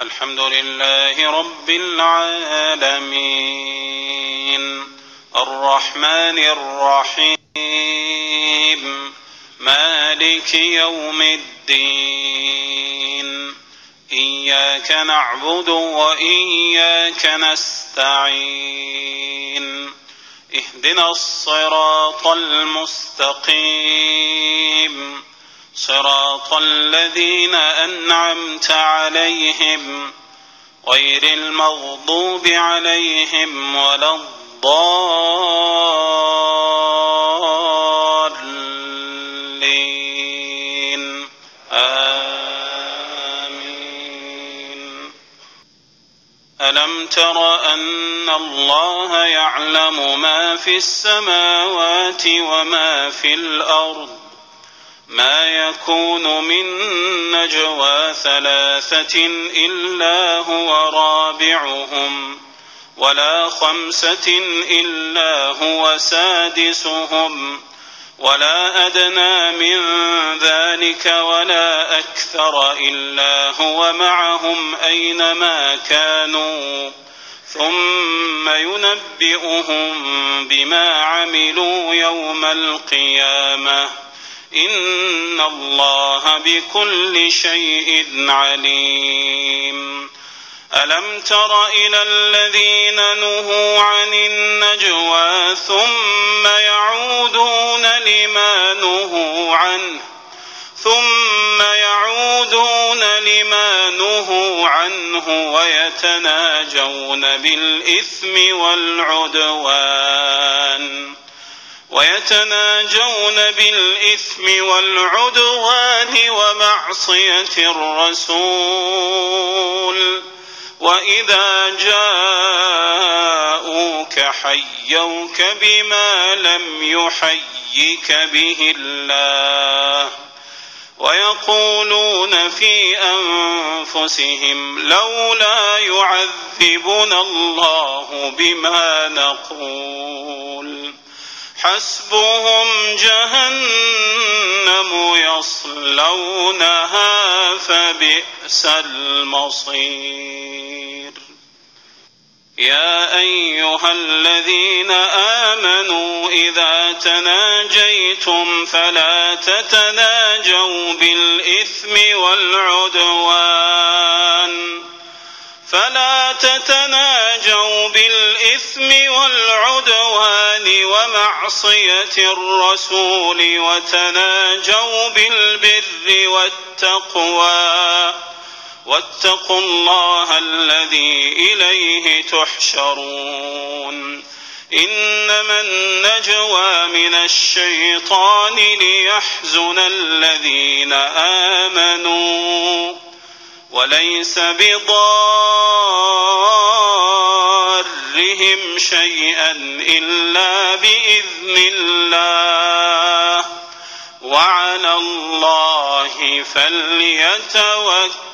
الحمد لله رب العالمين الرحمن الرحيم مالك يوم الدين إياك نعبد وإياك نستعين اهدنا الصراط المستقيم صراط الذين أنعمت عليهم غير المغضوب عليهم ولا الضالين آمين. ألم تر أن الله يعلم ما في السماوات وما في الأرض ما يكون من نجوى ثلاثة إلا هو رابعهم ولا خمسة إلا هو سادسهم ولا أدنى من ذلك ولا أكثر إلا هو معهم أينما كانوا ثم ينبئهم بما عملوا يوم القيامة إن الله بكل شيء عليم. ألم تر إلى الذين نهوا عن النجوى ثم يعودون لما نهوا عنه ويتناجون بالإثم والعدوان ومعصية الرسول وإذا جاءوك حيوك بما لم يحيك به الله ويقولون في أنفسهم لولا يعذبنا الله بما نقول حسبهم جهنم يصلونها فبئس المصير. يا أيها الذين آمنوا إذا تناجيتم فلا تتناجوا بالإثم والعدوان ومعصية الرسول وتناجوا بالبر والتقوى واتقوا الله الذي إليه تحشرون. إنما النجوى من الشيطان ليحزن الذين آمنوا وليس بضارهم شيئا إلا بإذن الله وعلى الله فليتوكل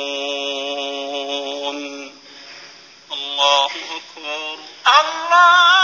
المؤمنون. الله أكبر. الله